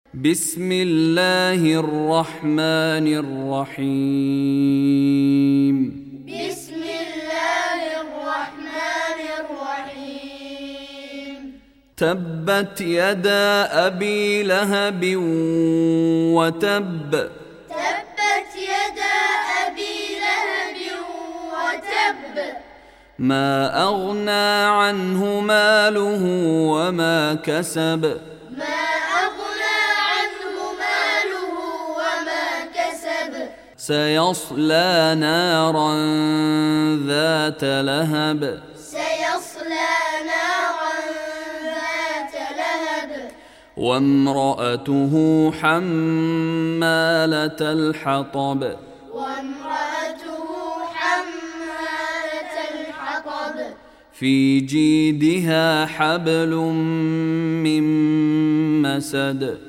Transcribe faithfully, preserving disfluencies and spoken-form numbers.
بسم الله الرحمن الرحيم. بسم الله الرحمن الرحيم. تبت يدا أبي لهب وتب. تبت يدا أبي لهب وتب. ما أغنى عنه ماله وما كسب. ما أغنى عنه ماله وما كسب. سيصلى نارا ذات لهب. سيصلى نارا ذات لهب. وامرأته حمالة الحطب. وامرأته حمالة الحطب. في جيدها حبل من مسد.